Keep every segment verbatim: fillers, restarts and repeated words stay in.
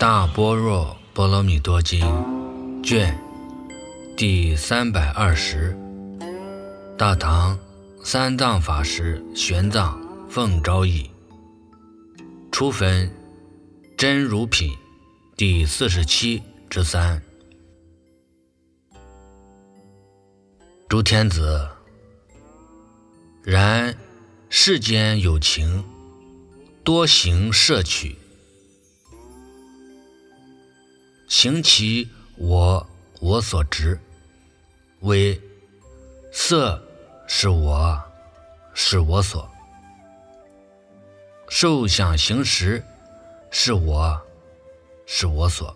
大般若波罗蜜多经卷第三百二十，大唐三藏法师玄奘奉诏译，初分真如品第四十七之三。诸天子，然世间有情，多行摄取，行其我我所执，为色是我是我所，受想行识是我是我所。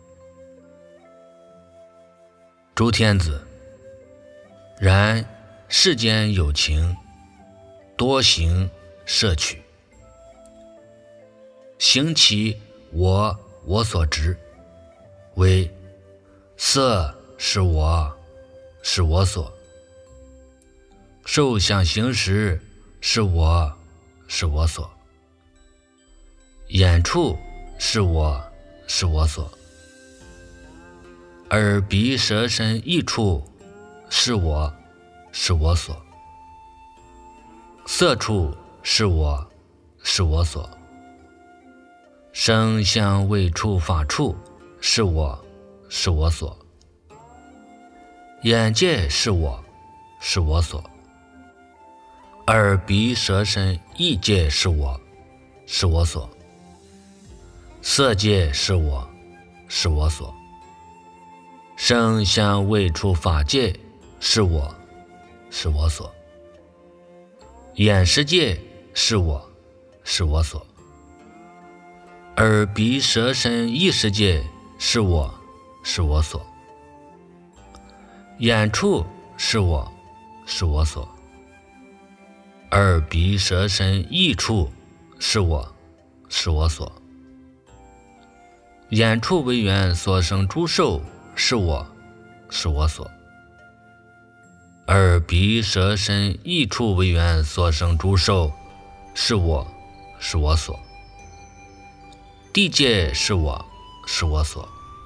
诸天子，然世间有情，多行摄取，行其我我所执，为色是我是我所，受想行识是我是我所，眼触是我是我所，耳鼻舌身意触是我是我所，色触是我是我所，声香味触法触是我是我所，眼界是我是我所，耳鼻舌身意界是我是我所，色界是我是我所，声香味触法界是我是我所，眼识界是我是我所，耳鼻舌身意识界是我是我所，眼触是我是我所，耳鼻舌身意触是我是我所，眼触为缘所生诸受是我是我所，耳鼻舌身意触为缘所生诸受是我是我所，地界是我是我所，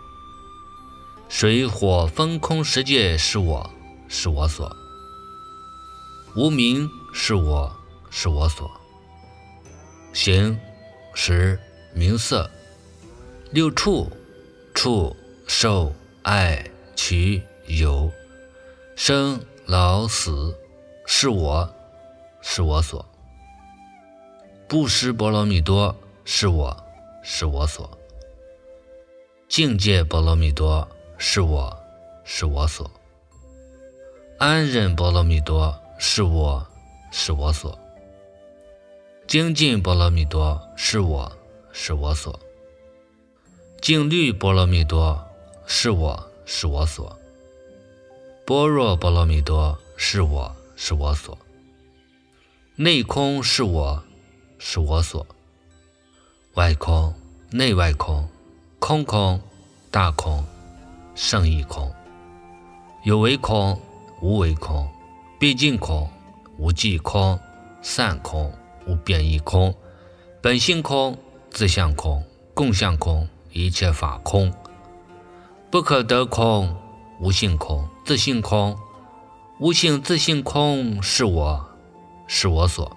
水火风空十界是我是我所，无明是我是我所，形识名色六触触受爱取有生老死是我是我所，布施波罗蜜多是我是我所，境界波罗蜜多是我是我所，安忍波罗蜜多是我是我所，精进波罗蜜多是我是我所，静虑波罗蜜多是我是我所，般若波罗蜜多是我是我所，内空是我是我所，外空内外空空空大空圣义空，有为空无为空，毕竟空无际空，散空无变异空，本性空自相空共相空，一切法空，不可得空无性空自性空，无性自性空是我是我所，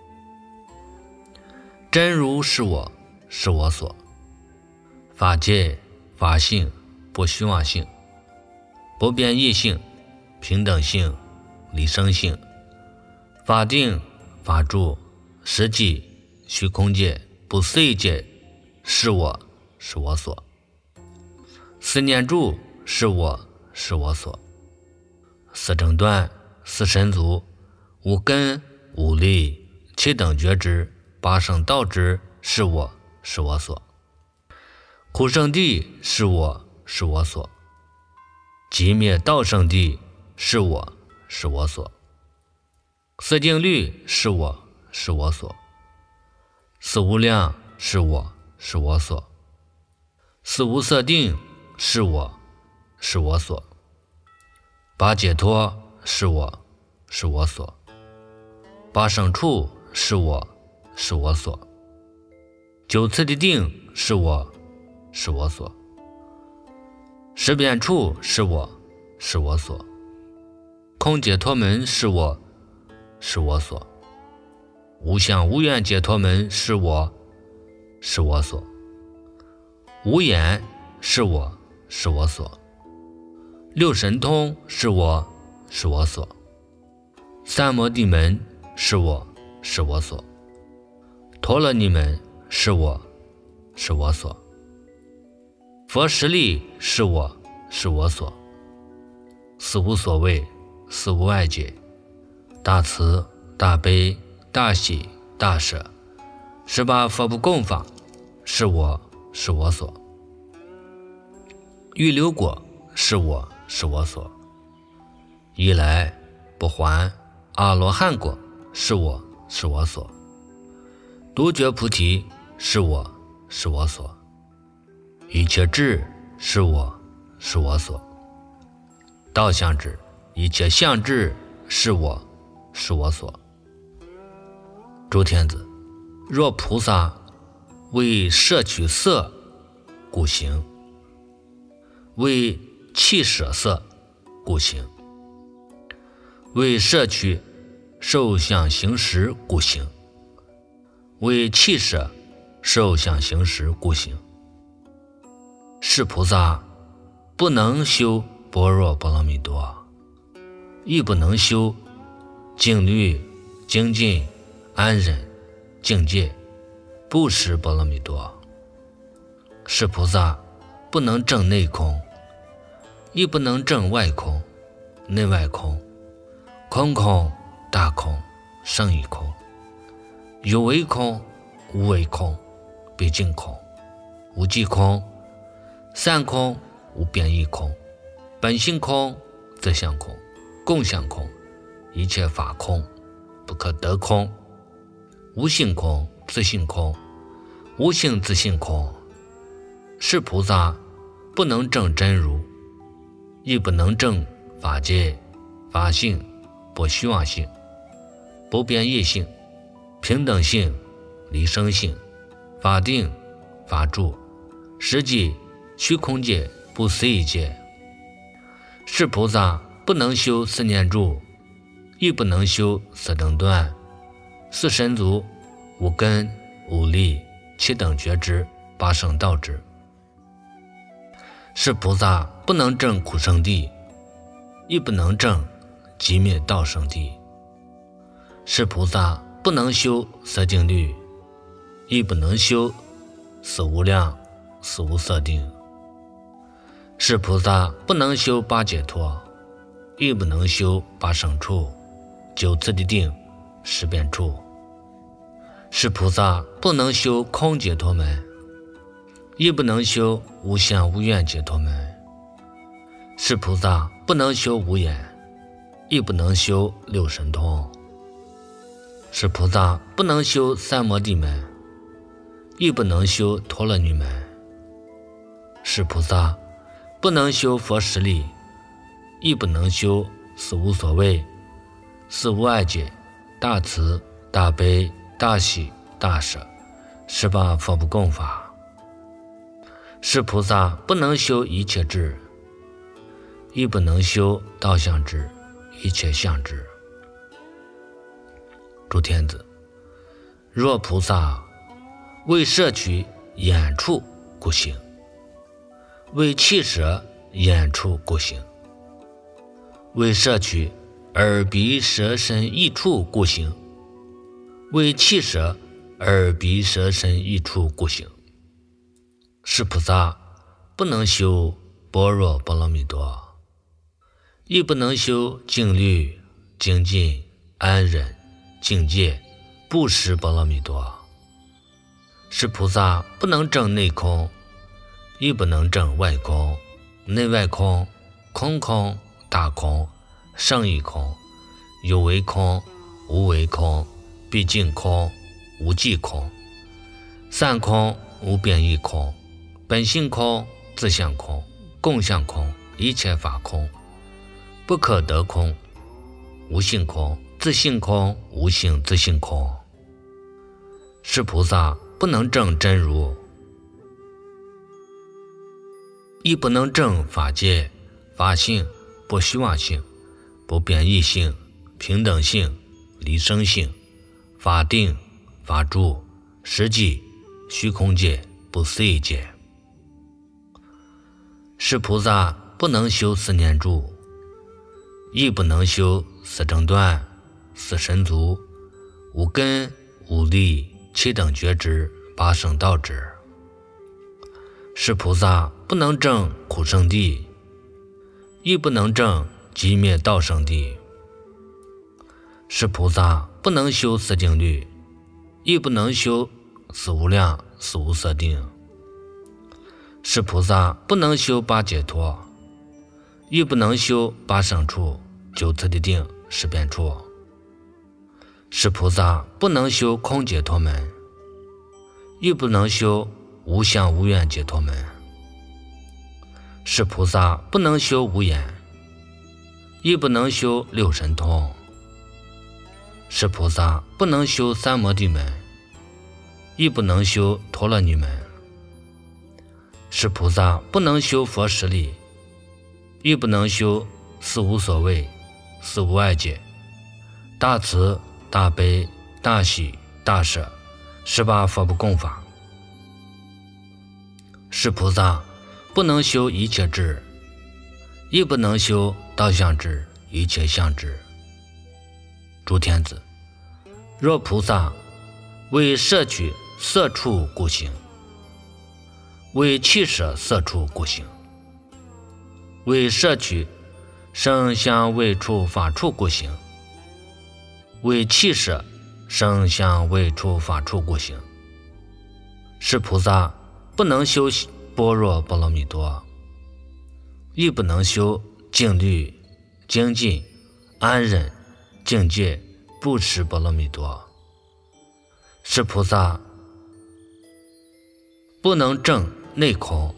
真如是我是我所，法界法性不虚妄性，不变异性平等性离生性，法定法住实际虚空界不思议界是我是我所，思念住是我是我所，四正断四神足五根五力七等觉知八圣道知是我是我所，苦圣地是我是我所，寂灭道圣地是我是我所，四静虑是我是我所，四无量是我是我所，四无色定是我是我所，八解脱是我是我所，八圣处是我是我所，九次的定是我是我所；识遍处是我，是我所；空解脱门是我，是我所；无相无愿解脱门是我，是我所；无眼是我，是我所；六神通是我，是我所；三摩地门是我，是我所；陀罗尼门是我，是我所；佛实力是我，是我所；四无所谓，四无碍解，大慈大悲大喜大舍，十八佛不共法是我，是我所；预流果是我，是我所；一来不还阿罗汉果是我，是我所；独觉菩提是我，是我所；一切智是我，是我所；道相智一切相智是我，是我所。诸天子，若菩萨为摄取色故行，为弃舍色故行，为摄取受想行识故行，为弃舍受想行识故行，是菩萨不能修般若波罗蜜多，亦不能修静虑精进安忍境界不识波罗蜜多。是菩萨不能证内空，亦不能证外空、内外空、空空大空胜义空，有为空无为空毕竟空，无记空散空无变异空，本性空自相空共相空，一切法空不可得空，无性空自性空无性自性空。是菩萨不能证真如，亦不能证法界法性不虚妄性不变异性平等性离生性法定法住实际虚空界不思议界。是菩萨不能修四念住，亦不能修四等断四神足五根五力七等觉知八圣道知。是菩萨不能证苦圣地，亦不能证极灭道圣地。是菩萨不能修色净律，亦不能修四无量四无色定。是菩萨不能修八解脱，亦不能修八胜处九次第定十遍处。是菩萨不能修空解脱门，亦不能修无相无愿解脱门。是菩萨不能修无眼，亦不能修六神通。是菩萨不能修三摩地门，亦不能修陀罗尼门。是菩萨不能修佛实力，亦不能修四无所谓四无碍解大慈大悲大喜大舍十八佛不共法。是菩萨不能修一切智，亦不能修道相智一切相智。诸天子，若菩萨为摄取眼处故行，为弃舍眼处故行，为摄取耳鼻舌身意处故行，为弃舍耳鼻舌身意处故行。是菩萨不能修般若波罗蜜多，亦不能修静虑精进安忍境界不识波罗蜜多。是菩萨不能证内空，亦不能证外空内外空空空大空胜义空有为空无为空毕竟空无记空散空无变异空本性空自相空共相空一切法空不可得空无性空自性空无性自性空。是菩萨不能证真如， 亦不能证法界、法性、不虚妄性、不变异性、平等性、离生性、法定、法住、实际、虚空界、不思议界。是菩萨不能修四念住，亦不能修四正断、四神足、五根、五力、七等觉知、八圣道智。是菩萨不能证苦圣地，亦不能证寂灭道圣地。是菩萨不能修四定律，亦不能修四无量、四无色定。是菩萨不能修八解脱，亦不能修八圣处、九次第定、十遍处。是菩萨不能修空解脱门，亦不能修无相无愿解脱门。是菩萨不能修无眼，亦不能修六神通。是菩萨不能修三摩地门，亦不能修陀罗尼门。是菩萨不能修佛实力，亦不能修四无所谓、四无碍解、大慈、大悲、大喜、大舍、十八佛不共法。是菩萨不能修一切智，亦不能修道相智、一切相智。诸天子，若菩萨为摄取色处故行，为弃舍色处故行，为摄取声香味触法处故行，为弃舍声香味触法处故行。是菩萨不能修般若波罗蜜多，亦不能修静虑、精进、安忍、境界、布施波罗蜜多。是菩萨不能证内空，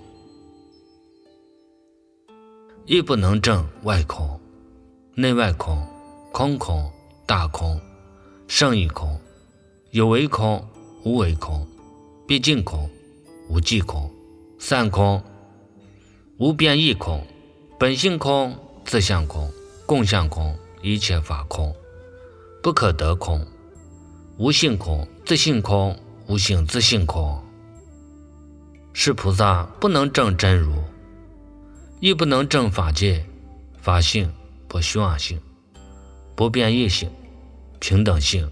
亦不能证外空、内外空、空空、大空、胜义空、有为空、无为空、毕竟空、无际空、散空、无变异空、本性空、自相空、共相空、一切法空、不可得空、无性空、自性空、无性自性空。是菩萨不能证真如，亦不能证法界、法性、不虚妄性、不变异性、平等性、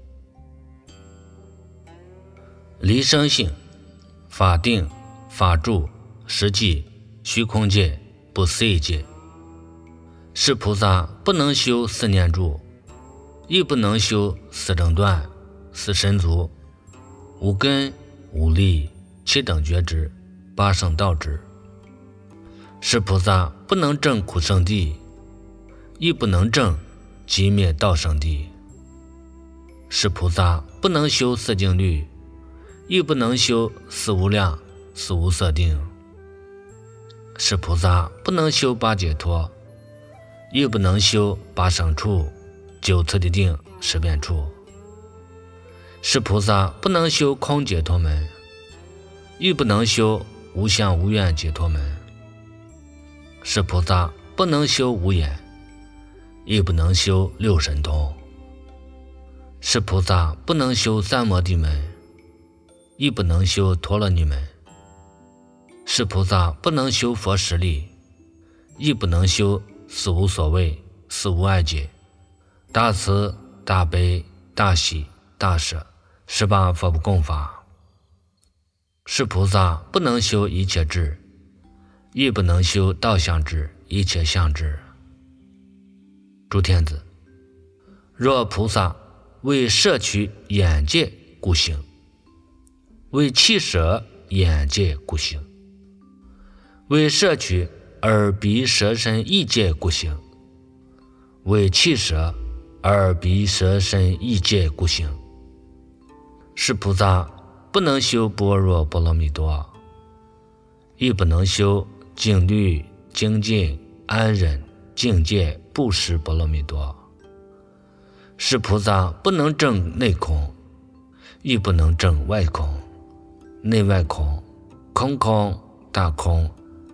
离生性、法定、法住、实际、虚空界、不思议界。是菩萨不能修四念住，亦不能修四正断、四神足、五根、五力、七等觉知、八圣道智。是菩萨不能证苦圣地，亦不能证寂灭道圣地。是菩萨不能修四定律，亦不能修四无量、四无色定。是菩萨不能修八解脱，亦不能修八圣处、九次第定、十遍处。是菩萨不能修空解脱门，亦不能修无相无愿解脱门。是菩萨不能修无眼，亦不能修六神通。是菩萨不能修三摩地门，亦不能修陀罗尼门。是菩萨不能修佛实力，亦不能修四无所谓、四无碍解、大慈、大悲、大喜、大舍、十八佛不共法。是菩萨不能修一切智，亦不能修道相智、一切相智。诸天子，若菩萨为摄取眼界故行，为弃舍眼界故行，为摄取耳鼻舌身意界故行，为弃舍耳鼻舌身意界故行。是菩萨不能修般若波罗蜜多，亦不能修静虑、精进、安忍、境界、布施波罗蜜多。是菩萨不能证内空，亦不能证外空、内外空、空空、大空、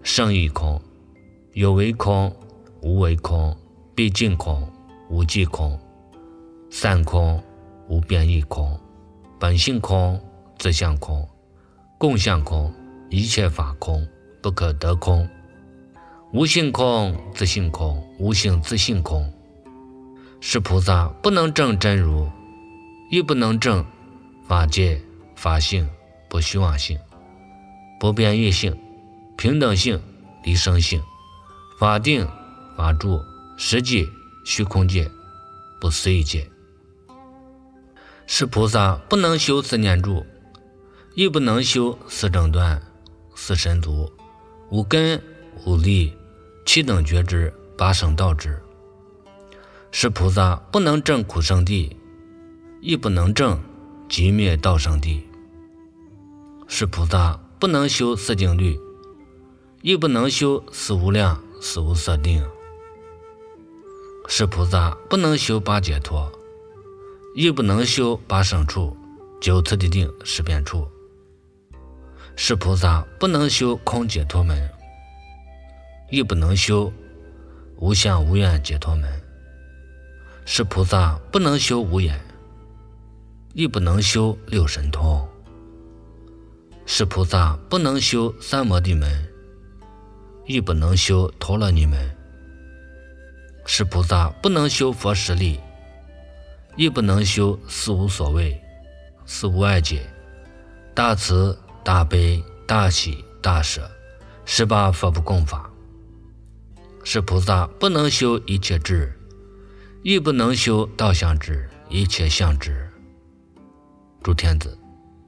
生亦空，有为空，无为空，毕竟空，无际空，散空，无边亦空，本性空，自相空，共相空，一切法空，不可得空，无性空，自性空，无性自性空。是菩萨不能证真如，亦不能证法界、法性、不虚妄性、不变异性、平等性、离生性、法定、法住、实际、虚空界、不思议界。是菩萨不能修四念住，亦不能修四正断、四神足、五根、五力、七等觉知、八圣道知。是菩萨不能证苦圣地，亦不能证寂灭道圣地。是菩萨不能修四静虑，亦不能修四无量、四无色定。是菩萨不能修八解脱，亦不能修八圣处、九次第定、十遍处。是菩萨不能修空解脱门，亦不能修无相无愿解脱门。是菩萨不能修无眼，亦不能修六神通。是菩萨不能修三摩地门，亦不能修陀罗尼门。是菩萨不能修佛实力，亦不能修四无所谓、四无碍解、大慈、大悲、大喜、大舍、十八佛不共法。是菩萨不能修一切智，亦不能修道相智、一切相智。诸天子，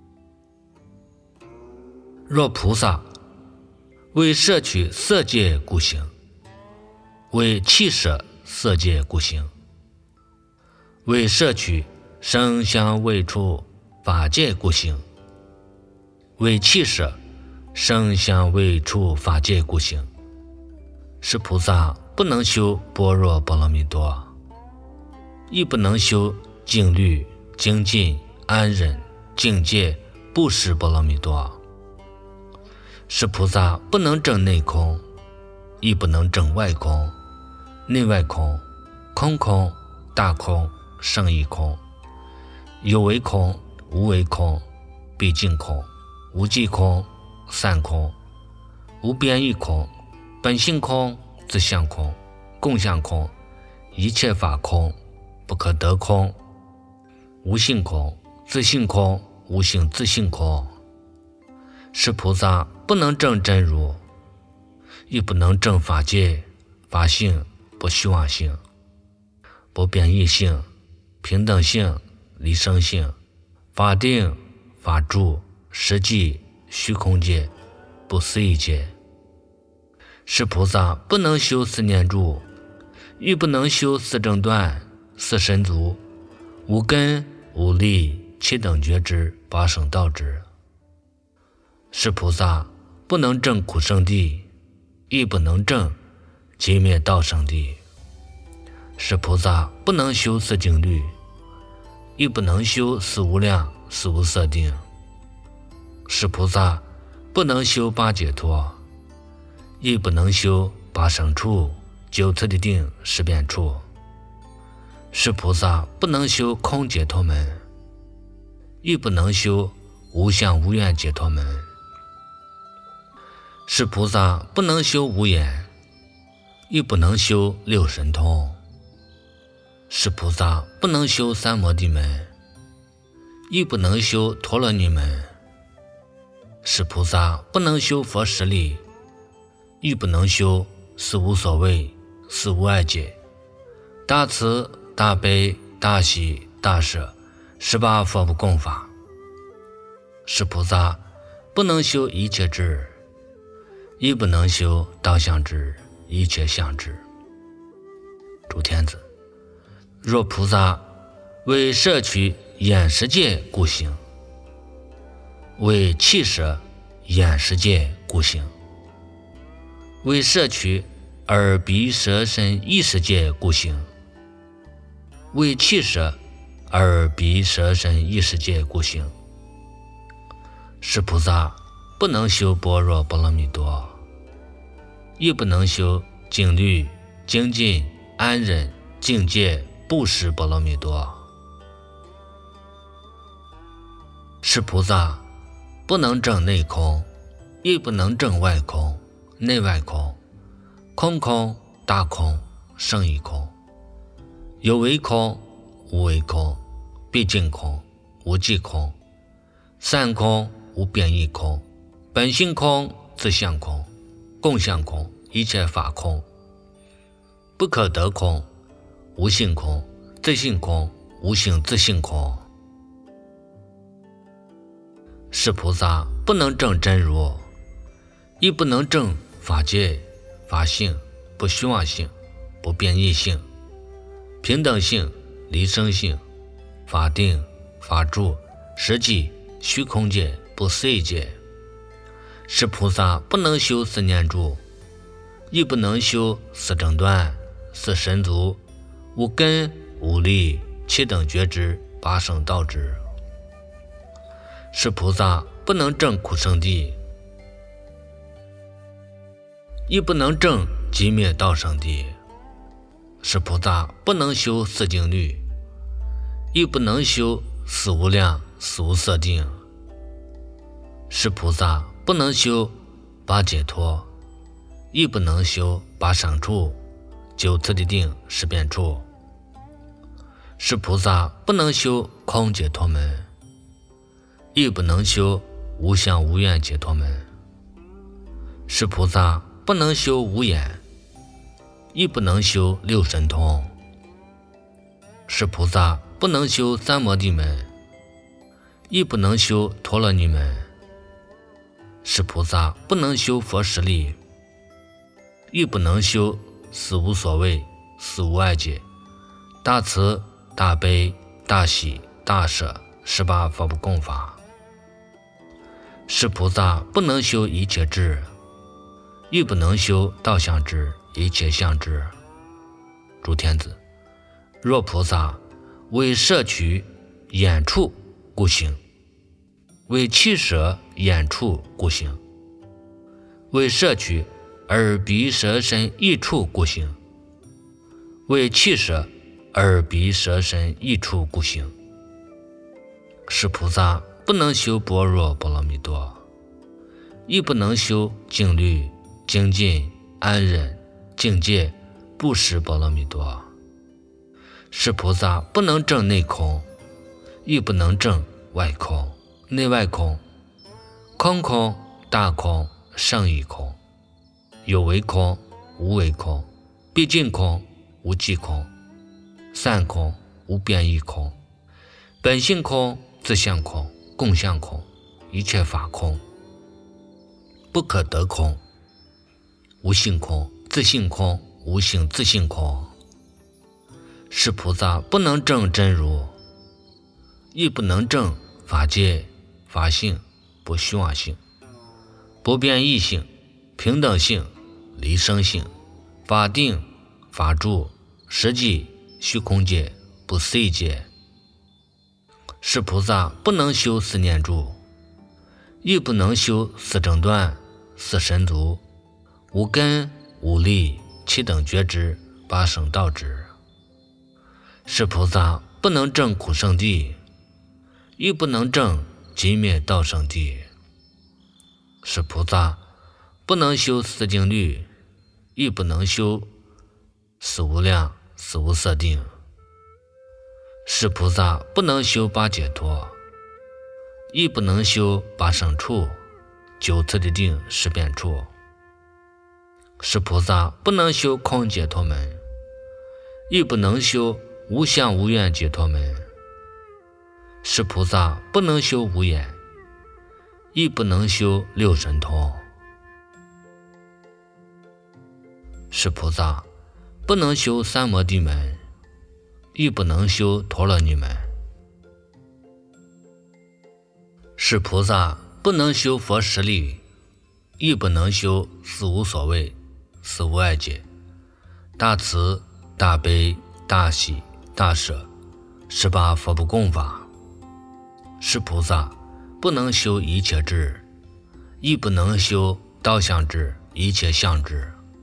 若菩萨为摄取色界故行，为弃舍色界故行，为摄取声香味触法界故行，为弃舍声香味触法界故行。是菩萨不能修般若波罗蜜多，亦不能修静虑、精进、安忍、境界、布施波罗蜜多。是菩萨不能证内空，亦不能证外空、内外空、空空、大空、胜义空、有为空、无为空、毕竟空、无际空、散空、无边异空、本性空、自相空、共相空、一切法空、不可得空、无性空、自性空、无性自性空。是菩萨不能证真如，亦不能证法界、法性、不虚妄性、不变异性、平等性、离生性、法定、法住、实际、虚空界、不思议界。是菩萨不能修四念住，亦不能修四正断、四神足、五根、五力、七等觉知、八圣道知。是菩萨不能证苦圣地，亦不能证寂灭道圣地。是菩萨不能修四静虑，亦不能修四无量、四无色定。是菩萨不能修八解脱，亦不能修八圣处、九次第定、十遍处。是菩萨不能修空解脱门，亦不能修无相无愿解脱门。是菩萨不能修无眼，亦不能修六神通。是菩萨不能修三摩地门，亦不能修陀罗尼门。是菩萨不能修佛实力，亦不能修四无所谓、四无碍解、大慈、大悲、大喜、大舍、十八佛不共法。是菩萨不能修一切智，亦不能修道相智、一切相智。诸天子，若菩萨为摄取眼识界故行，为弃舍眼识界故行，为摄取耳鼻舌身意识界故行，为弃舍耳鼻舌身意识界故行。是菩萨不能修般若波罗蜜多， 亦不能修静虑、精进、安忍、境界、布施波罗蜜多。是菩萨不能证内空，亦不能证外空、内外空、空空、大空、胜义空，有为空、无为空、毕竟空、无际空、散空、无变异空、本性空、自相空、共相空、一切法空，不可得空、无性空、自性空、无性自性空。是菩萨不能证真如，亦不能证法界、法性、不虚妄性、不变异性、平等性、离生性、法定、法住、实际、虚空界、不思议界。是菩萨不能修四念住，亦不能修四正断、四神足、五根、五力、七等觉知、八圣道知。是菩萨不能证苦圣地，亦不能证寂灭道圣地。是菩萨不能修四静虑，亦不能修四无量、四无色定。是菩萨不能修八解脱，亦不能修八赏处、九次第定、十变处。是菩萨不能修空解脱门，亦不能修无相无愿解脱门。是菩萨不能修无眼，亦不能修六神通。是菩萨不能修三摩地门，亦不能修陀罗尼门。是菩萨不能修佛实力，亦不能修四无所谓、四无碍解、大慈、大悲、大喜、大舍、十八佛不共法。是菩萨不能修一切智，亦不能修道相智、一切相智。诸天子，若菩萨为摄取眼处故行，为弃舍眼处故行，为摄取耳鼻舌身意处故行，为弃舍耳鼻舌身意处故行。是菩萨不能修般若波罗蜜多，亦不能修静虑、精进、安忍、境界、布施波罗蜜多。是菩萨不能证内空，亦不能证外空、内外空、空空、大空、胜义空，有为空、无为空、毕竟空、无际空、散空、无变异空、本性空、自相空、共相空、一切法空，不可得空、无性空、自性空、无性自性空。是菩萨不能证真如，亦不能证法界、法性、不虚妄性、不变异性、平等性、离生性、法定、法住、实际、虚空界、不思议界。是菩萨不能修四念住，亦不能修四正断、四神足、五根、五力、七等觉知、八圣道知。是菩萨不能证苦圣地，亦不能证寂灭道圣地。是菩萨不能修四静虑，亦不能修四无量、四无色定。是菩萨不能修八解脱，亦不能修八胜处、九次第定、十变处。是菩萨不能修空解脱门，亦不能修无相无愿解脱门。是菩萨不能修无眼，亦不能修六神通。是菩萨不能修三摩地门，亦不能修陀罗尼门。是菩萨不能修佛实力，亦不能修四无所谓、四无碍解、大慈、大悲、大喜、大舍、十八佛不共法。是菩萨不能修一切智，亦不能修道相智、一切相智。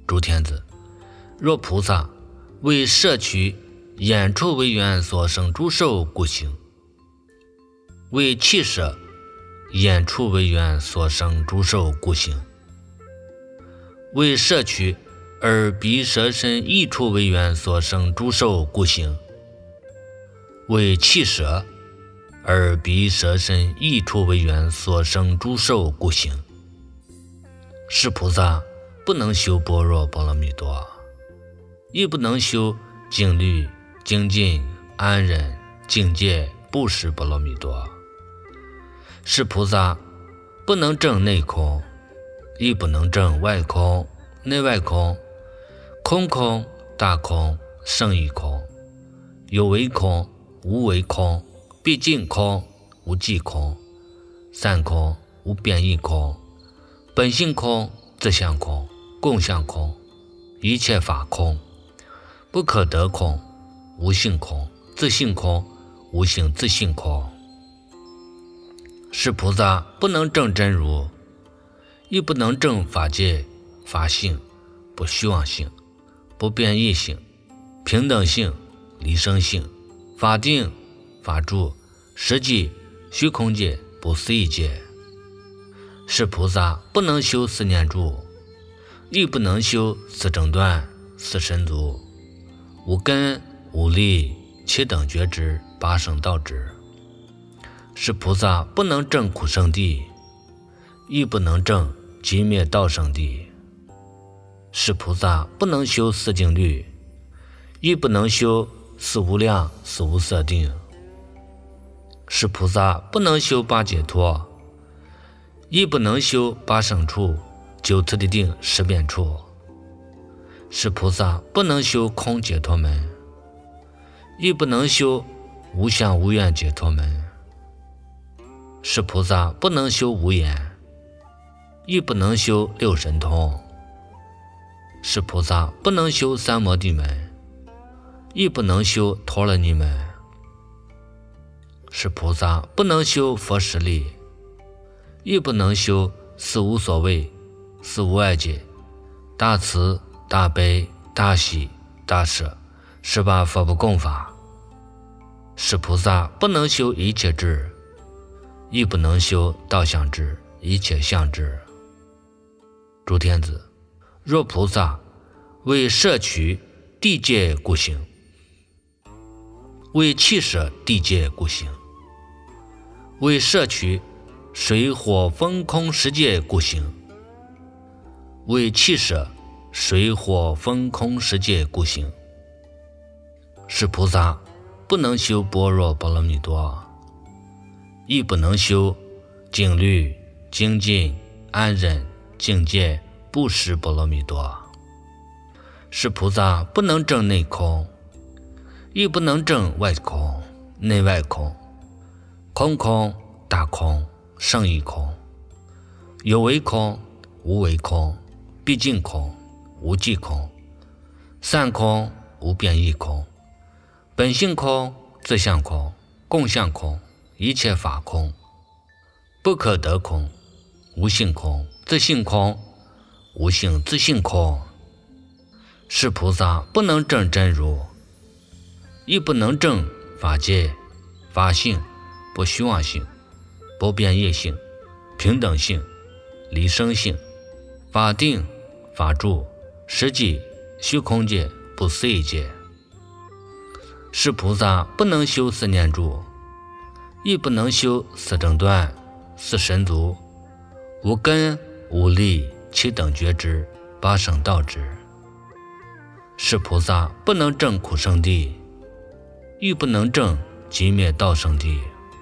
诸天子，若菩萨为摄取眼处为缘所生诸受故行，为气舍眼处为缘所生诸受故行，为摄取耳鼻舌身意处为缘所生诸受故行，为气舍耳鼻舌身意处为缘所生诸受故行。是菩萨不能修般若波罗蜜多，亦不能修静虑、精进、安忍、境界、布施波罗蜜多。是菩萨不能证内空，亦不能证外空、内外空、空空、大空、胜义空、有为空、无为空、毕竟空、无际空、散空、无变异空、本性空、自相空、共相空、一切法空、不可得空、无性空、自性空、无性自性空。是菩萨不能证真如，亦不能证法界、法性、不虚妄性、不变异性、平等性、离生性、法定、法住、实际、虚空界、不思议界。是菩萨不能修四念住，亦不能修四正断、四神足、无根、无力、七等觉知、八圣道知。是菩萨不能证苦圣地，亦不能证极灭道圣地。是菩萨不能修四静虑，亦不能修四无量、四无色定。是菩萨不能修八解脱，亦不能修八胜处、九次第定、十遍处。是菩萨不能修空解脱门，亦不能修无相无愿解脱门。是菩萨不能修无眼，亦不能修六神通。是菩萨不能修三摩地门，亦不能修陀罗尼门。是菩萨不能修佛实力，亦不能修四无所谓、四无碍解、大慈、大悲、大喜、大舍、十八佛不共法。是菩萨不能修一切智，亦不能修道相智、一切相智。诸天子，若菩萨为摄取地界故行，为气舍地界故行，为摄取水火风空十界故行，为气舍水火风空十界故行。是菩萨不能修般若波罗蜜多，亦不能修静虑、精进、安忍、境界、布施波罗蜜多。是菩萨不能证内空，亦不能证外空、内外空、空空、大空、胜义空、有为空、无为空、毕竟空、无际空、散空、无变异空、本性空、自相空、共相空、一切法空、不可得空、无性空、自性空、无性自性空。是菩萨不能证真如，亦不能证法界、法性、不虚妄性、不变异性、平等性、离生性、法定、法住、实际、虚空界、不思议界。是菩萨不能修四念住，亦不能修四正断、四神足、无根、无力、七等觉知、八圣道知。是菩萨不能证苦圣地，亦不能证极灭道圣地。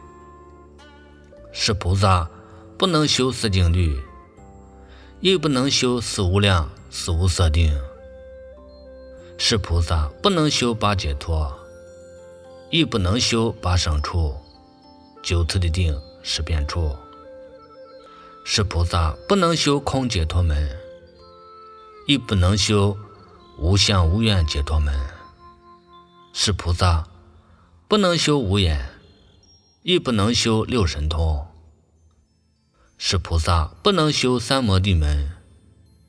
是菩萨不能修四静虑，亦不能修四无量、四无色定。是菩萨不能修八解脱，亦不能修八胜处、九次第定、十遍处。是菩萨不能修空解脱门，亦不能修无相无愿解脱门。是菩萨不能修无眼，亦不能修六神通。是菩萨不能修三摩地门，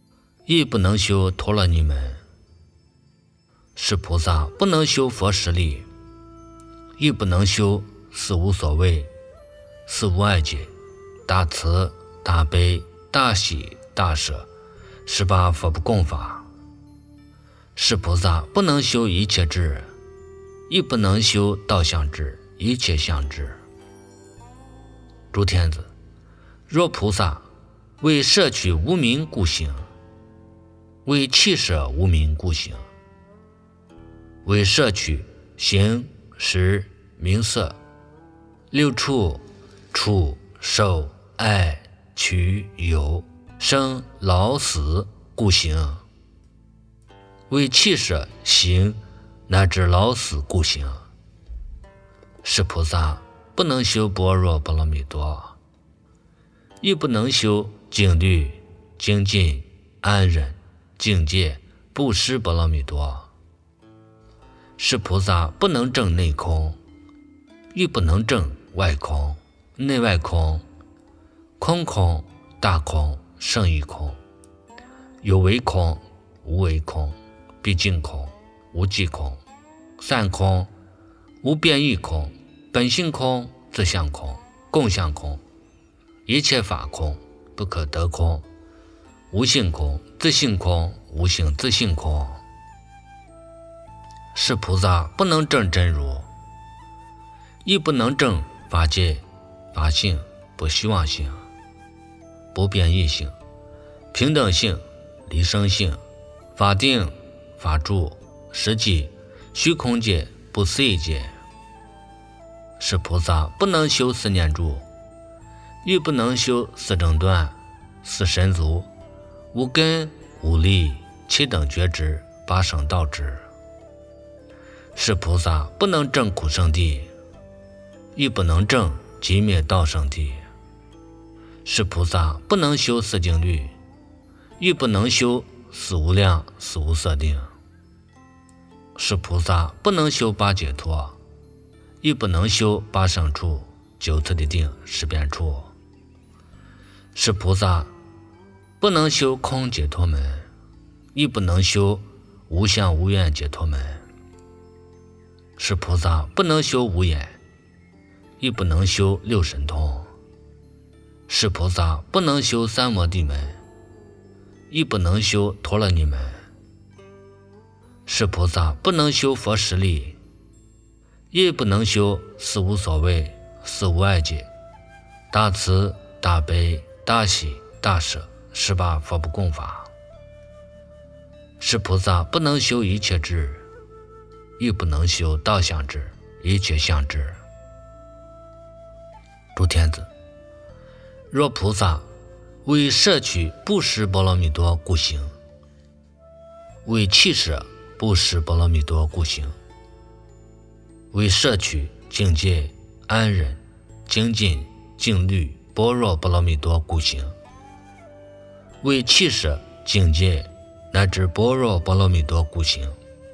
亦不能修陀罗尼门。是菩萨不能修佛十力，亦不能修四无所谓、四无碍解、大慈、大悲、大喜、大舍十八佛不共法。是菩萨不能修一切智，亦不能修道相智、一切相智。诸天子，若菩萨为摄取无明故行，为弃舍无明故行，为摄取形、识、名色、六处、触、受、爱、取、有、生、老、死故行，为弃舍行乃至老死故行。是菩萨不能修般若波罗蜜多，亦不能修静虑、精进、安忍、境界、布施波罗蜜多。是菩萨不能证内空，亦不能证外空、内外空、空空、大空、胜义空、有为空、无为空、毕竟空、无际空、散空、无变异空、本性空、自相空、共相空、一切法空、不可得空、无性空、自性空、无性自性空。是菩萨不能证真如，亦不能证法界、法性、不虚妄性、不变异性、平等性、离生性、法定、法住、实际、虚空界、不思议界。是菩萨不能修四念住，亦不能修四正断、四神足、无根、无力、七等觉知、八圣道智。是菩萨不能证苦圣地，亦不能证极灭道圣地。是菩萨不能修四静虑，亦不能修四无量、四无色定。是菩萨不能修八解脱，亦不能修八圣处、九次第定、十遍处。是菩萨不能修空解脱门，亦不能修无相无愿解脱门。是菩萨不能修无眼，亦不能修六神通。是菩萨不能修三摩地门，亦不能修陀罗尼门。是菩萨不能修佛十力，亦不能修四无所谓、四无碍解、大慈、大悲、大喜、大舍十八佛不共法。是菩萨不能修一切智，亦不能修道相智、一切相智。诸天子，若菩萨为摄取布施波罗蜜多故行，为弃舍布施波罗蜜多故行，为摄取境界、安忍、精进、静虑般若波罗蜜多故行，为弃舍境界乃至般若波罗蜜多故行。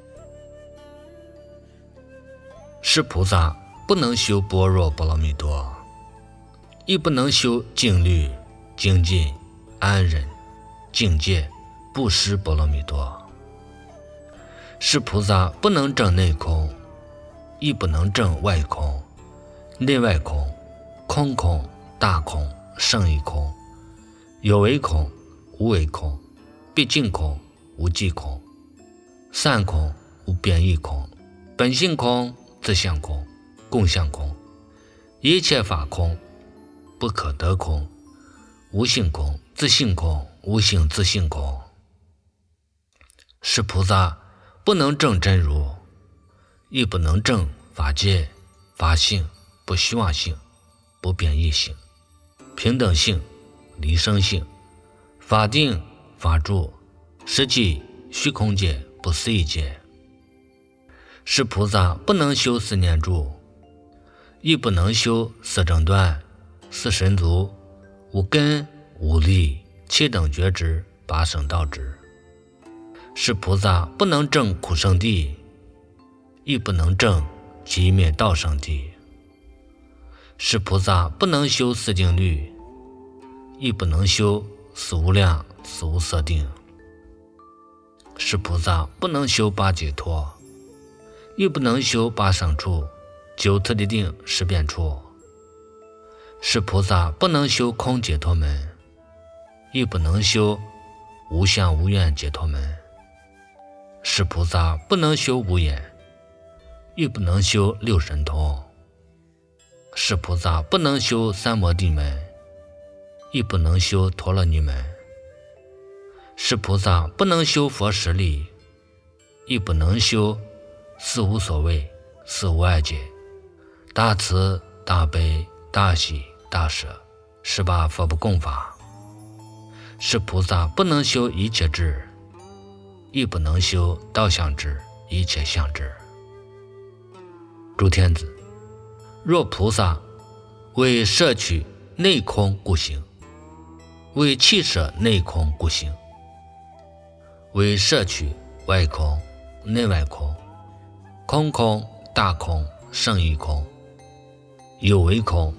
是菩萨不能修般若波罗蜜多，亦不能修静虑、精进、安忍、境界、布施波罗蜜多。是菩萨不能证内空，亦不能证外空、内外空、空空、大空、胜义空、有为空、无为空、毕竟空、无际空、散空、无变异空、本性空、自相空、共相空、一切法空、不可得空、无性空、自性空、无性自性空。是菩萨不能证真如，亦不能证法界、法性、不虚妄性、不变异性、平等性、离生性、法定、法住、实际、虚空界、不思议界。是菩萨不能修四念住，亦不能修四正断、四神足、无根、无力、七等觉知、八圣道智。是菩萨不能证苦圣地，亦不能证极灭道圣地。是菩萨不能修四静虑，亦不能修四无量、四无色定。 是菩萨不能修八解脱，亦不能修八胜处、九次第定十变处。是菩萨不能修空解脱门，亦不能修无相无愿解脱门。是菩萨不能修无眼，亦不能修六神通。是菩萨不能修三摩地门，亦不能修陀罗尼门。是菩萨不能修佛十力，亦不能修四无所谓、四无碍解、大慈大悲大喜大舍十八佛不共法。是菩萨不能修一切智，亦不能修道相智、一切相智。诸天子，若菩萨为摄取内空故行，为弃舍内空故行，为摄取外空、内外空、空空、大空、胜义空、有为空、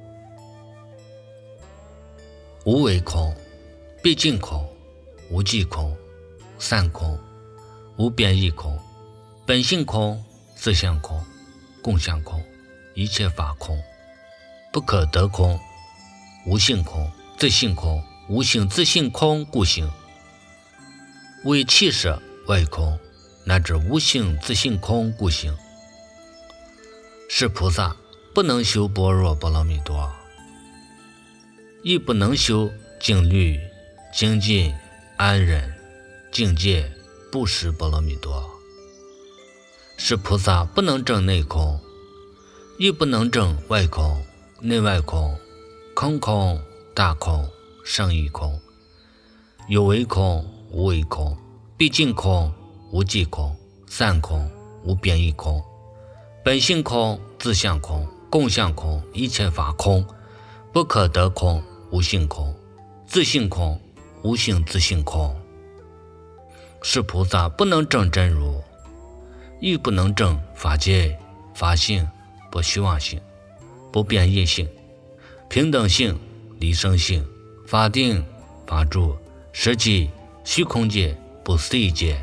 无为空、毕竟空、无际空、散空、无变异空、本性空、自相空、共相空、一切法空、不可得空、无性空、自性空、无性自性空故行，为弃舍外空乃至无性自性空故行。是菩萨不能修般若波罗蜜多，亦不能修静虑、精进、安忍、境界、布施波罗蜜多。是菩萨不能证内空，亦不能证外空、内外空、空空、大空、胜义空、有为空、无为空、毕竟空、无际空、散空、无变异空、本性空、自相空、共相空、一切法空、不可得空、无性空、自性空、无性自性空。是菩萨不能证真如，亦不能证法界、法性、不虚妄性、不变异性、平等性、离生性、法定、法住、实际、虚空界、不思议界。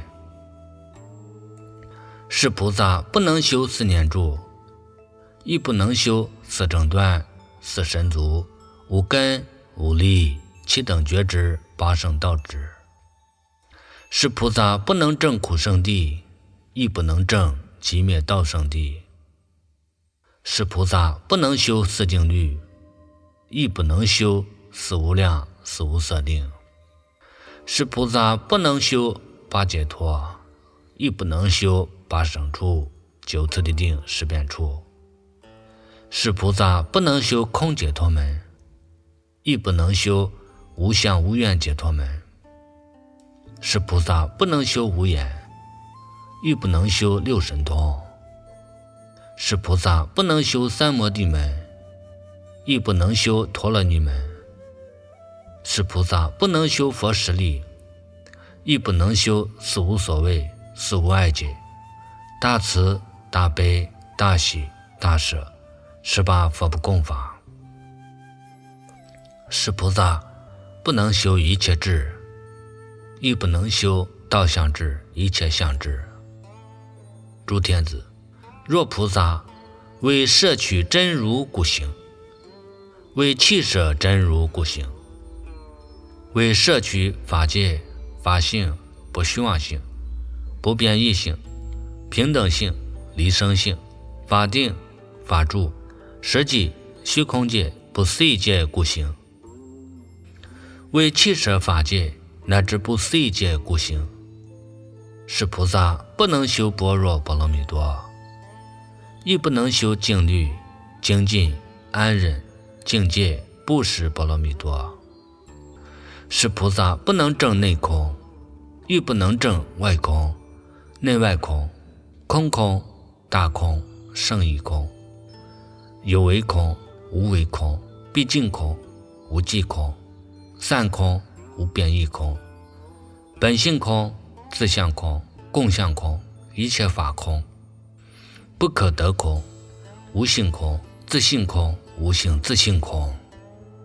是菩萨不能修四念住，亦不能修四正断、四神足、五根、五力、七等觉知、八圣道知。是菩萨不能证苦圣地，亦不能证寂灭道圣地。是菩萨不能修四静虑，亦不能修四无量、四无色定。是菩萨不能修八解脱，亦不能修八胜处、九次第定十变处。是菩萨不能修空解脱门，亦不能修无相无愿解脱门。是菩萨不能修无眼，亦不能修六神通。是菩萨不能修三摩地门，亦不能修陀罗尼门。是菩萨不能修佛十力，亦不能修四无所谓、四无碍解、大慈大悲大喜大舍十八佛不共法。是菩萨不能修一切智，亦不能修道相智、一切相智。诸天子，若菩萨为摄取真如故行，为弃舍真如故行，为摄取法界、法性、不虚妄性、不变异性、平等性、离生性、法定、法住、实际、虚空界、不思议界故行，为弃舍法界乃至不思议界故行。是菩萨不能修般若波罗蜜多，亦不能修静虑、精进、安忍、境界、布施波罗蜜多。是菩萨不能证内空，亦不能证外空、内外空、空空、大空、胜义空、有为空、无为空、毕竟空、无际空、散空、无变异空、本性空、自相空、共相空、一切法空、不可得空、无性空、自性空、无性自性空。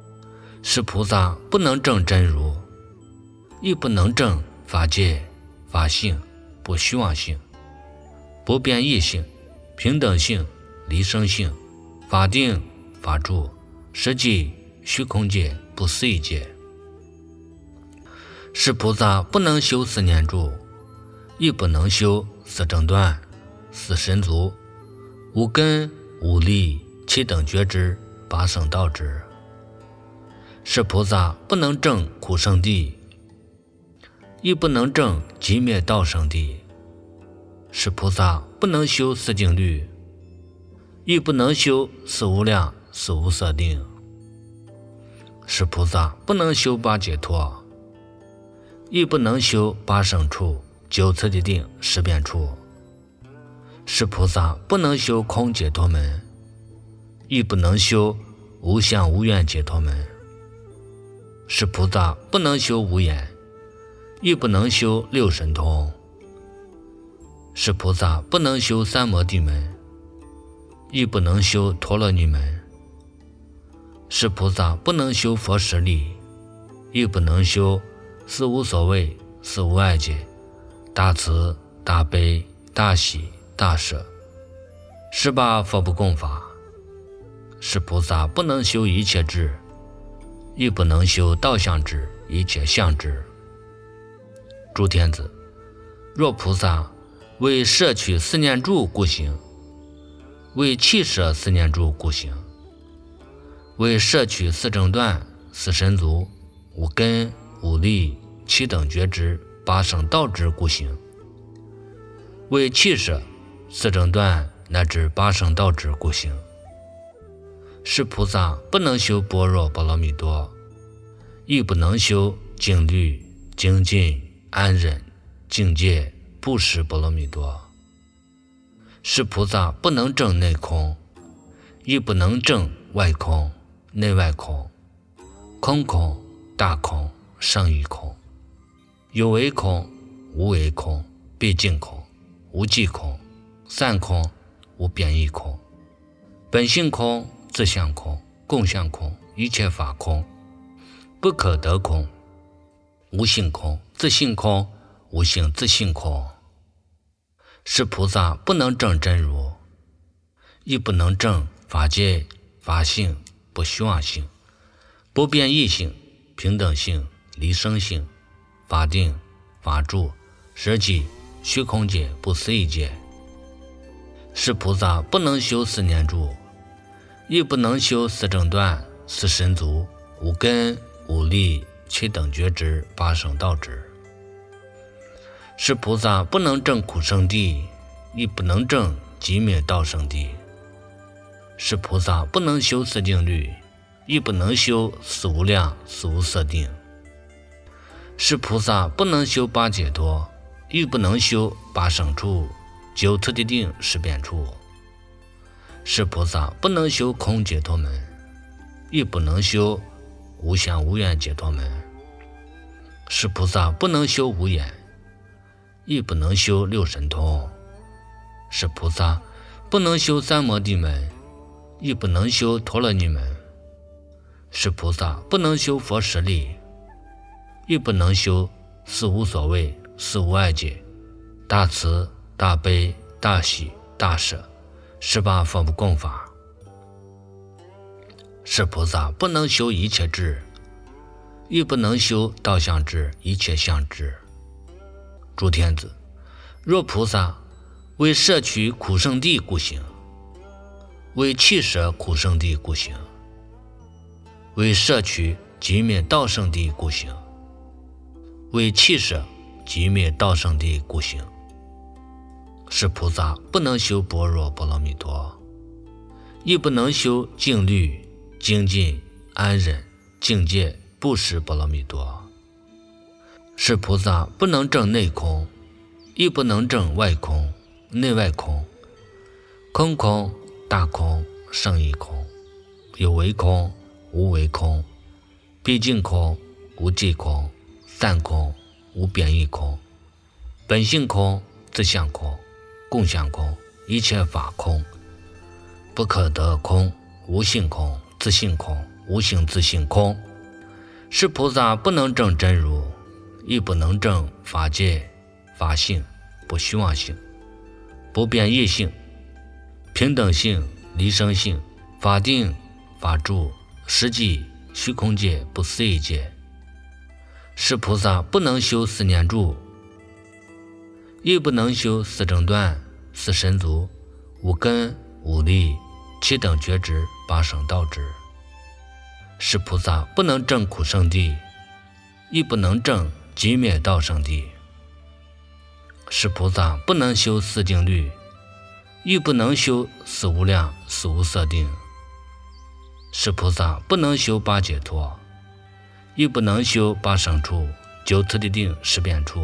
是菩萨不能证真如，亦不能证法界、 法性、不虚妄性、不变异性、平等性、离生性、法定、法住、实际、虚空界、不思议界。是菩萨不能修四念住，亦不能修四正断、四神足、五根、五力、七等觉知、八圣道支。是菩萨不能证苦圣地，亦不能证寂灭道圣地。是菩萨不能修四静虑，亦不能修四无量、四无色定。是菩萨不能修八解脱，亦不能修八圣处、九次第定、十变处。是菩萨不能修空解脱门，亦不能修无相无愿解脱门。是菩萨不能修无眼，亦不能修六神通。是菩萨不能修三摩地门，亦不能修陀罗尼门。是菩萨不能修佛实力，亦不能修四无所谓、四无碍界、大慈、大悲、大喜、大舍、十八佛不共法。是菩萨不能修一切智，亦不能修道相智、一切相智。诸天子，若菩萨为摄取四念住故行，为弃舍四念住故行，为摄取四正断、四神足、五根、五力、七等觉知、八圣道支故行，为弃舍四正断乃至八圣道支故行。是菩萨不能修般若波罗蜜多，亦不能修静虑、精进、安忍、境界、布施波罗蜜多。是菩萨不能证内空，亦不能证外空、内外空、空空、大空、胜义空、有为空、无为空、毕竟空、无记空、散空、无变异空、本性空、自相空、共相空、一切法空、不可得空、无性空、自性空、无性自性空。是菩萨不能证真如，亦不能证法界、法性、不虚妄性、不变异性、平等性、离生性、法定、法住、实际、虚空界、不思议界。是菩萨不能修四念住，亦不能修四正断、四神足、五根、五力、七等觉知、八圣道支。是菩萨不能证苦圣地，亦不能证寂灭道圣地。是菩萨不能修四静虑，亦不能修四无量、四无色定。是菩萨不能修八解脱，亦不能修八圣处、九次第定、十变处。是菩萨不能修空解脱门，亦不能修无相无愿解脱门。是菩萨不能修无眼，亦不能修六神通。是菩萨不能修三摩地门，亦不能修陀罗尼门。是菩萨不能修佛实力，亦不能修四无所谓、四无碍界、大慈、大悲、大喜、大舍、十八佛不共法。是菩萨不能修一切智，亦不能修道相智、一切相智。诸天子，若菩萨为摄取苦圣地故行，为弃舍苦圣地故行，为摄取寂灭道圣地故行，为弃舍寂灭道圣地故行。是菩萨不能修般若波罗蜜多，亦不能修静虑、精进、安忍、境界、布施波罗蜜多。是菩萨不能证内空，亦不能证外空、内外空、空空、大空、胜义空、有为空、无为空、毕竟空、无记空、散空、无变异空、本性空、自相空、共相空、一切法空、不可得空、无性空、自性空、无性自性空。是菩萨不能证真如，亦不能证法界、 法性、不虚妄性、不变异性、平等性、离生性、法定、法住、实际、虚空界、不思议界，是菩萨不能修四念住，亦不能修四正断、四神足、五根、五力、七等觉知、八圣道支。是菩萨不能证苦圣地，亦不能证寂灭道圣地。是菩萨不能修四静虑，亦不能修四无量、四无色定。是菩萨不能修八解脱，亦不能修八胜处、九次第定、十变处。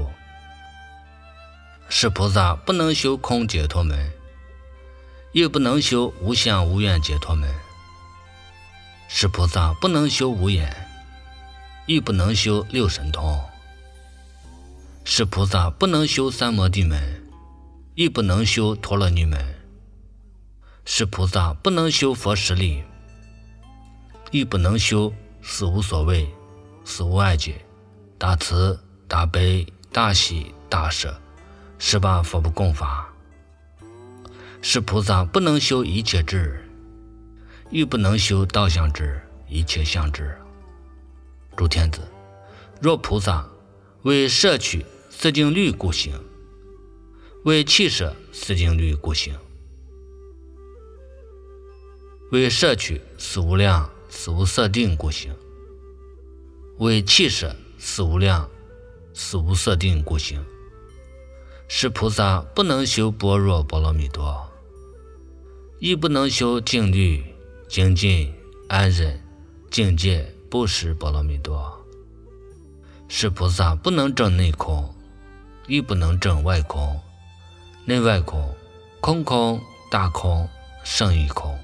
是菩萨不能修空解脱门，亦不能修无相无愿解脱门。是菩萨不能修无眼，亦不能修六神通。是菩萨不能修三摩地门，亦不能修陀罗尼门。是菩萨不能修佛实力，亦不能修四无所谓、四无碍解、大慈、大悲、大喜、大舍十八佛不共法。是菩萨不能修一切智，亦不能修道相智、一切相智。诸天子，若菩萨为摄取四静虑故行，为弃舍四静虑故行，为摄取四无量、四无色定故行，为弃舍四无量、四无色定故行。是菩萨不能修般若波罗蜜多，亦不能修静虑、精进、安忍、境界、布施波罗蜜多。是菩萨不能证内空，亦不能证外空、内外空、空空、大空、胜义空。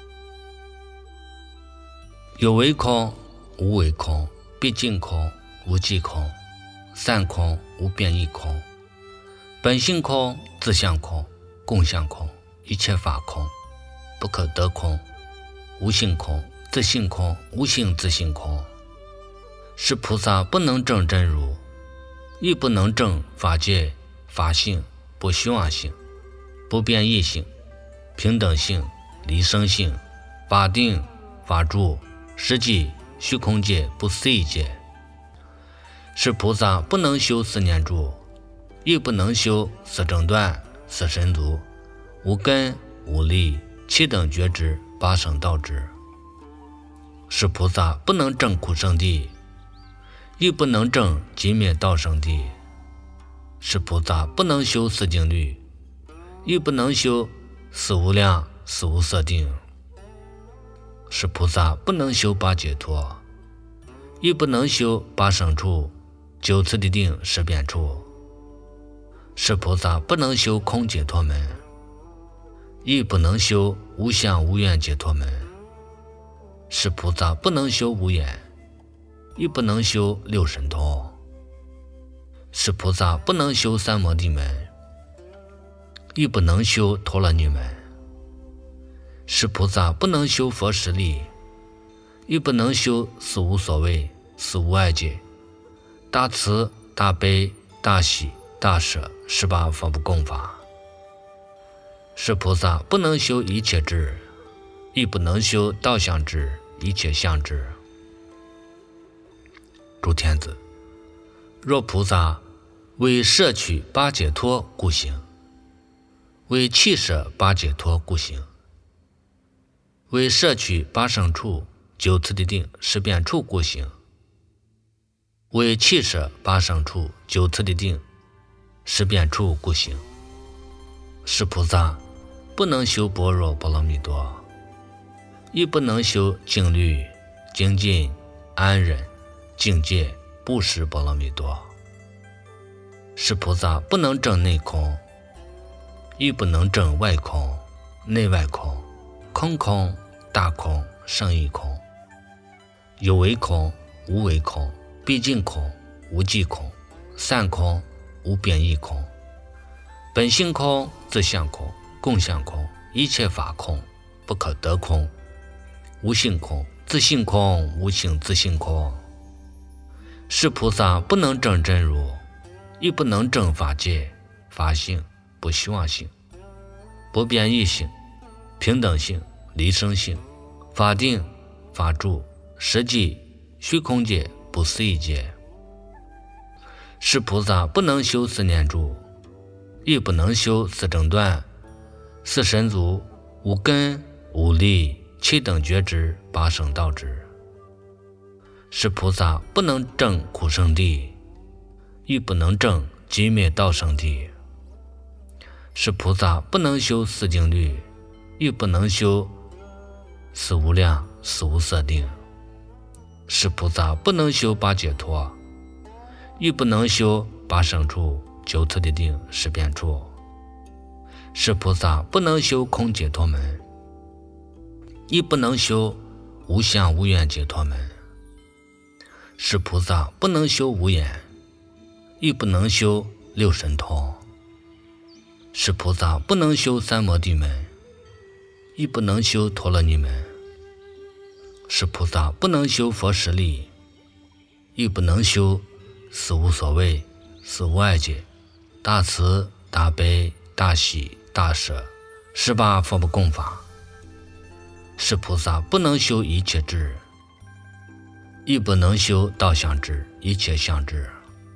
有为空、无为空、毕竟空、无际空、散空、无变异空、本性空、自相空、共相空、一切法空、不可得空、无性空、自性空、无性自性空。是菩萨不能证真如，亦不能证法界、法性、不虚妄性、不变异性、平等性、离生性、法定、法住、实际、虚空界、不思议界。是菩萨不能修四念住，亦不能修四正断、四神足、五根、五力、七等觉知、八圣道支。是菩萨不能证苦圣地，亦不能证寂灭道圣地。是菩萨不能修四静虑，亦不能修四无量、四无色定。是菩萨不能修八解脱，亦不能修八胜处、九次第定、十变处。是菩萨不能修空解脱门，亦不能修无相无愿解脱门。是菩萨不能修无眼，亦不能修六神通。是菩萨不能修三摩地门，亦不能修陀罗尼门。是菩萨不能修佛实力，亦不能修四无所谓、四无碍解、大慈、大悲、大喜、大舍十八佛不共法。是菩萨不能修一切智，亦不能修道相智、一切相智。诸天子，若菩萨为摄取八解脱故行，为弃舍八解脱故行，为摄取八胜处、九次第定、十变处故行，为弃舍八胜处、九次第定、十变处故行。是菩萨不能修般若波罗蜜多，亦不能修静虑、精进、安忍、境界、布施波罗蜜多。是菩萨不能证内空，亦不能证外空、内外空、空空、大空、胜义空。有为空、无为空、毕竟空、无际空、散空、无变异空、本性空、自相空、共相空、一切法空、不可得空、无性空、自性空、无性自性空。是菩萨不能证真如， 亦不能证法界、法性、不虚妄性、不变异性、平等性、离生性、法定、法住、实际、虚空界、不思议界。是菩萨不能修四念住，亦不能修四正断、四神足、五根、五力、七等觉知、八圣道知。是菩萨不能证苦圣地，亦不能证寂灭道圣地。是菩萨不能修四静虑，亦不能修四无量、四无色定。是菩萨不能修八解脱，亦不能修八圣处、九次第定、十遍处。是菩萨不能修空解脱门，亦不能修无相无愿解脱门。是菩萨不能修无眼，亦不能修六神通。是菩萨不能修三摩地门，亦不能修陀罗尼门。是菩萨不能修佛实力，亦不能修四无所谓、四无碍界、大慈、大悲、大喜、大舍、十八佛不共法。是菩萨不能修一切智，亦不能修道相智、一切相智。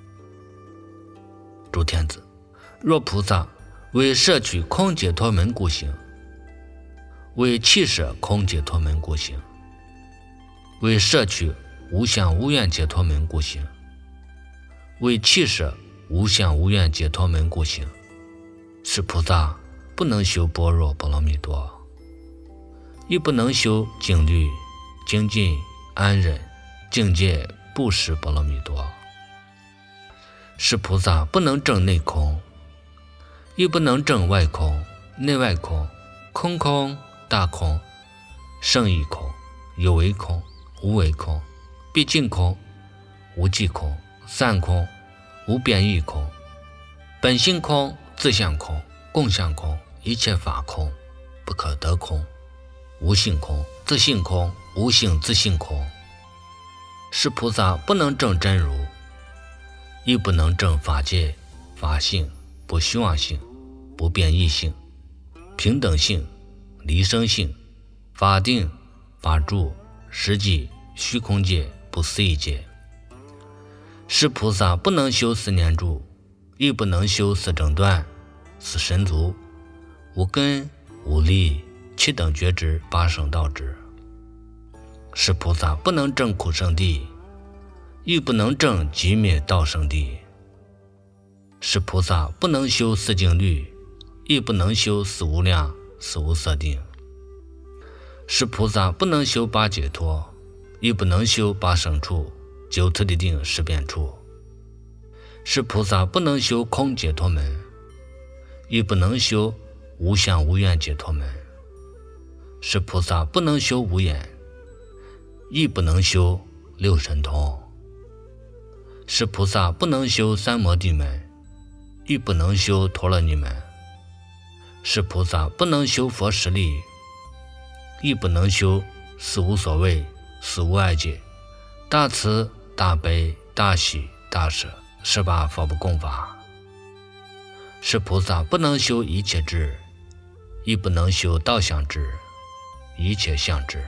诸天子，若菩萨为摄取空解脱门故行，为弃舍空解脱门故行，为摄取无相无愿解脱门故行，为弃舍无相无愿解脱门故行，是菩萨不能修般若波罗蜜多，亦不能修静虑、精进、安忍、境界、布施波罗蜜多。是菩萨不能证内空，亦不能证外空、内外空、空空、大空、圣义空、有为空、无为空、毕竟空、无际空、散空、无变异空、本性空、自相空、共相空、一切法空、不可得空、无性空、自性空、无性自性空。是菩萨不能证真如，亦不能证法界、法性、不虚妄性、不变异性、平等性、离生性、法定、法住、实际、虚空界、不思议界。是菩萨不能修四念住，亦不能修四正断、四神足、五根、五力、七等觉知、八圣道知。是菩萨不能证苦圣地，亦不能证寂灭道圣地。是菩萨不能修四静虑，亦不能修四无量、四无色定。是菩萨不能修八解脱，亦不能修八圣处、九次第定、十遍处。是菩萨不能修空解脱门，亦不能修无相无愿解脱门。是菩萨不能修无眼，亦不能修六神通。是菩萨不能修三摩地门，亦不能修陀罗尼门。是菩萨不能修佛实力，亦不能修四无所谓、四无碍界、大慈、大悲、大喜、大舍、十八佛不共法。是菩萨不能修一切智，亦不能修道相智、一切相智。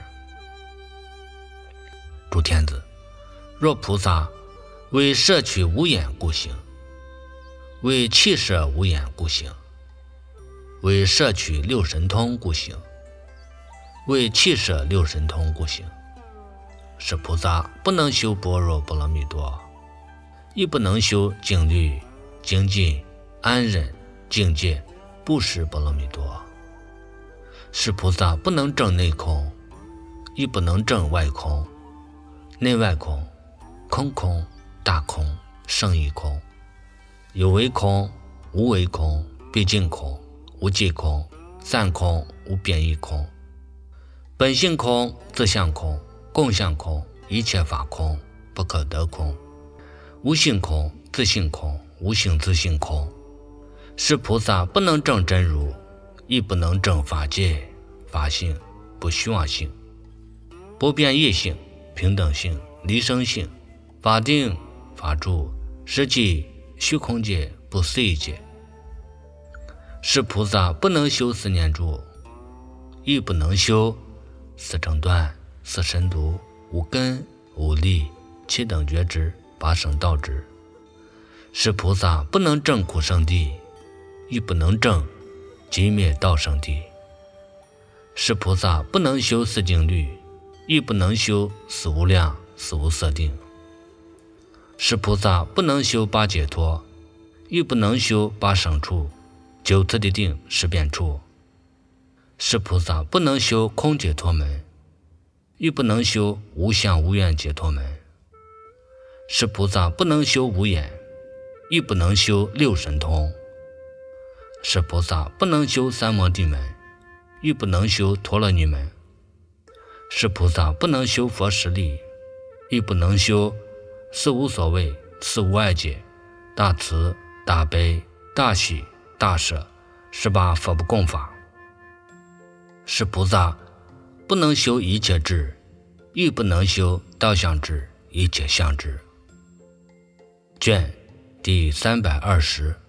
诸天子，若菩萨为摄取无眼故行，为弃舍无眼故行，为摄取六神通故行，为弃舍六神通故行。是菩萨不能修般若波罗蜜多，亦不能修静虑、精进、安忍、境界、布施波罗蜜多。是菩萨不能证内空，亦不能证外空、内外空、空空、大空、圣义空、有为空、无为空、毕竟空、无际空、散空、无变异空、本性空、自相空、共相空、一切法空、不可得空、无性空、自性空、无性自性空。是菩萨不能证真如，亦不能证法界、法性、不虚妄性、不变异性、平等性、离生性、法定、法住、实际、 虚空界不思议界。是菩萨不能修四念住，亦不能修四正断、四神足、五根、五力、七等觉知、八圣道知。是菩萨不能证苦圣地，亦不能证寂灭道圣地。是菩萨不能修四静虑，亦不能修四无量、四无色定。是菩萨不能修八解脱，亦不能修八胜处、九次第定、十变处。是菩萨不能修空解脱门，亦不能修无相无愿解脱门。是菩萨不能修无眼，亦不能修六神通。是菩萨不能修三摩地门，亦不能修陀罗尼门。是菩萨不能修佛实力，亦不能修四无所谓、四无碍解、大慈、大悲、大喜、大舍、十八佛不共法。是菩萨不能修一切智，亦不能修道相智、一切相智。卷第三百二十。